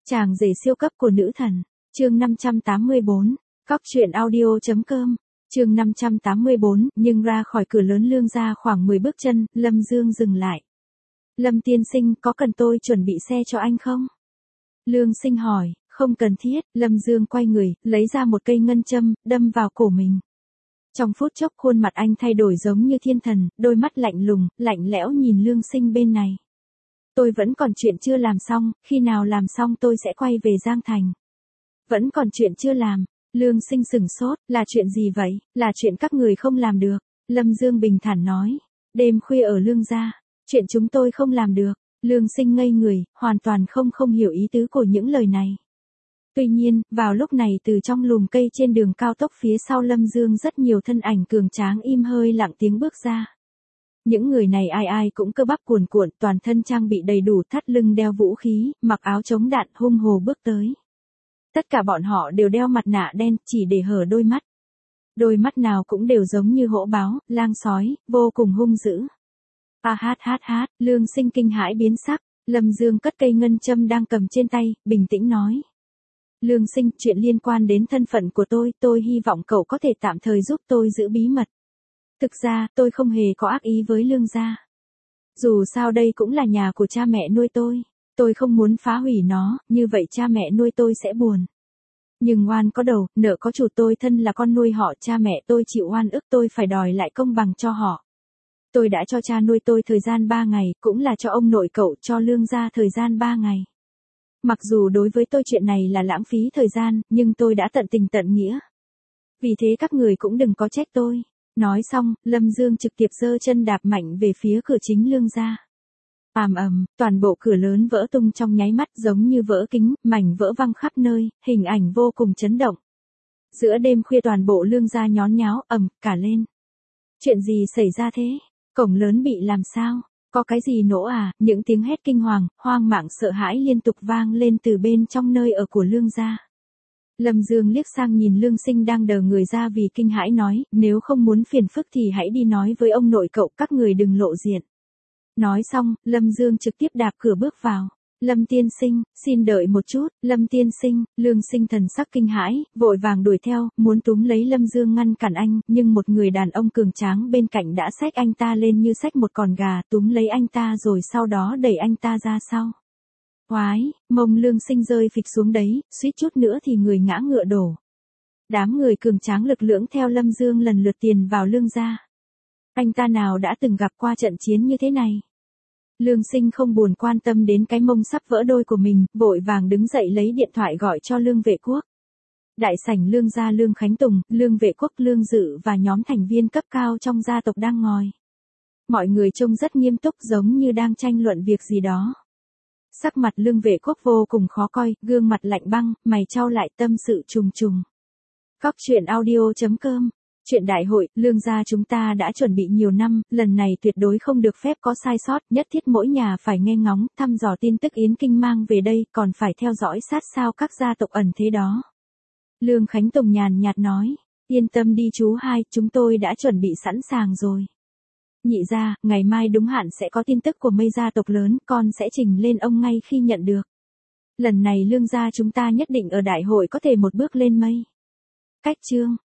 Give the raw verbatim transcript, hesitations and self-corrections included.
Chàng rể siêu cấp của nữ thần. Chương năm trăm tám mươi bốn. Cóc truyện audio chấm com. Chương năm trăm tám mươi bốn, nhưng ra khỏi cửa lớn Lương gia khoảng mười bước chân, Lâm Dương dừng lại. Lâm tiên sinh, có cần tôi chuẩn bị xe cho anh không? Lương Sinh hỏi. Không cần thiết. Lâm Dương quay người, lấy ra một cây ngân châm, đâm vào cổ mình. Trong phút chốc khuôn mặt anh thay đổi giống như thiên thần, đôi mắt lạnh lùng, lạnh lẽo nhìn Lương Sinh bên này. Tôi vẫn còn chuyện chưa làm xong, khi nào làm xong tôi sẽ quay về Giang Thành. Vẫn còn chuyện chưa làm. Lương Sinh sửng sốt, là chuyện gì vậy? Là chuyện các người không làm được. Lâm Dương bình thản nói. Đêm khuya ở Lương gia, chuyện chúng tôi không làm được. Lương Sinh ngây người, hoàn toàn không không hiểu ý tứ của những lời này. Tuy nhiên, vào lúc này từ trong lùm cây trên đường cao tốc phía sau Lâm Dương rất nhiều thân ảnh cường tráng im hơi lặng tiếng bước ra. Những người này ai ai cũng cơ bắp cuồn cuộn, toàn thân trang bị đầy đủ, thắt lưng đeo vũ khí, mặc áo chống đạn, hung hồ bước tới. Tất cả bọn họ đều đeo mặt nạ đen, chỉ để hở đôi mắt. Đôi mắt nào cũng đều giống như hổ báo, lang sói, vô cùng hung dữ. A hát hát hát, Lương Sinh kinh hãi biến sắc. Lâm Dương cất cây ngân châm đang cầm trên tay, bình tĩnh nói. Lương Sinh, chuyện liên quan đến thân phận của tôi, tôi hy vọng cậu có thể tạm thời giúp tôi giữ bí mật. Thực ra, tôi không hề có ác ý với Lương gia. Dù sao đây cũng là nhà của cha mẹ nuôi tôi. Tôi không muốn phá hủy nó, như vậy cha mẹ nuôi tôi sẽ buồn. Nhưng oan có đầu, nợ có chủ, tôi thân là con nuôi họ, cha mẹ tôi chịu oan ức, tôi phải đòi lại công bằng cho họ. Tôi đã cho cha nuôi tôi thời gian ba ngày, cũng là cho ông nội cậu, cho Lương gia thời gian ba ngày. Mặc dù đối với tôi chuyện này là lãng phí thời gian, nhưng tôi đã tận tình tận nghĩa. Vì thế các người cũng đừng có trách tôi. Nói xong, Lâm Dương trực tiếp giơ chân đạp mạnh về phía cửa chính Lương gia. Ầm ầm, toàn bộ cửa lớn vỡ tung trong nháy mắt giống như vỡ kính, mảnh vỡ văng khắp nơi, hình ảnh vô cùng chấn động. Giữa đêm khuya toàn bộ Lương gia nhốn nháo, ầm cả lên. Chuyện gì xảy ra thế? Cổng lớn bị làm sao? Có cái gì nổ à? Những tiếng hét kinh hoàng, hoang mang sợ hãi liên tục vang lên từ bên trong nơi ở của Lương gia. Lâm Dương liếc sang nhìn Lương Sinh đang đờ người ra vì kinh hãi nói, nếu không muốn phiền phức thì hãy đi nói với ông nội cậu, các người đừng lộ diện. Nói xong, Lâm Dương trực tiếp đạp cửa bước vào. Lâm tiên sinh, xin đợi một chút. Lâm tiên sinh. Lương Sinh thần sắc kinh hãi, vội vàng đuổi theo, muốn túm lấy Lâm Dương ngăn cản anh, nhưng một người đàn ông cường tráng bên cạnh đã xách anh ta lên như xách một con gà, túm lấy anh ta rồi sau đó đẩy anh ta ra sau. Oái, mông Lương Sinh rơi phịch xuống đấy, suýt chút nữa thì người ngã ngựa đổ. Đám người cường tráng lực lưỡng theo Lâm Dương lần lượt tiền vào Lương gia. Anh ta nào đã từng gặp qua trận chiến như thế này. Lương Sinh không buồn quan tâm đến cái mông sắp vỡ đôi của mình, vội vàng đứng dậy lấy điện thoại gọi cho Lương Vệ Quốc. Đại sảnh Lương gia Lương Khánh Tùng, Lương Vệ Quốc, Lương Dự và nhóm thành viên cấp cao trong gia tộc đang ngồi. Mọi người trông rất nghiêm túc giống như đang tranh luận việc gì đó. Sắc mặt Lương Vệ Quốc vô cùng khó coi, gương mặt lạnh băng, mày chau lại, tâm sự trùng trùng. Cóc truyện audio chấm com. Chuyện đại hội, Lương gia chúng ta đã chuẩn bị nhiều năm, lần này tuyệt đối không được phép có sai sót, nhất thiết mỗi nhà phải nghe ngóng, thăm dò tin tức Yến Kinh mang về đây, còn phải theo dõi sát sao các gia tộc ẩn thế đó. Lương Khánh Tùng nhàn nhạt nói, yên tâm đi chú hai, chúng tôi đã chuẩn bị sẵn sàng rồi. Nhị gia, ngày mai đúng hạn sẽ có tin tức của mấy gia tộc lớn, con sẽ trình lên ông ngay khi nhận được. Lần này Lương gia chúng ta nhất định ở đại hội có thể một bước lên mây. Cách chương.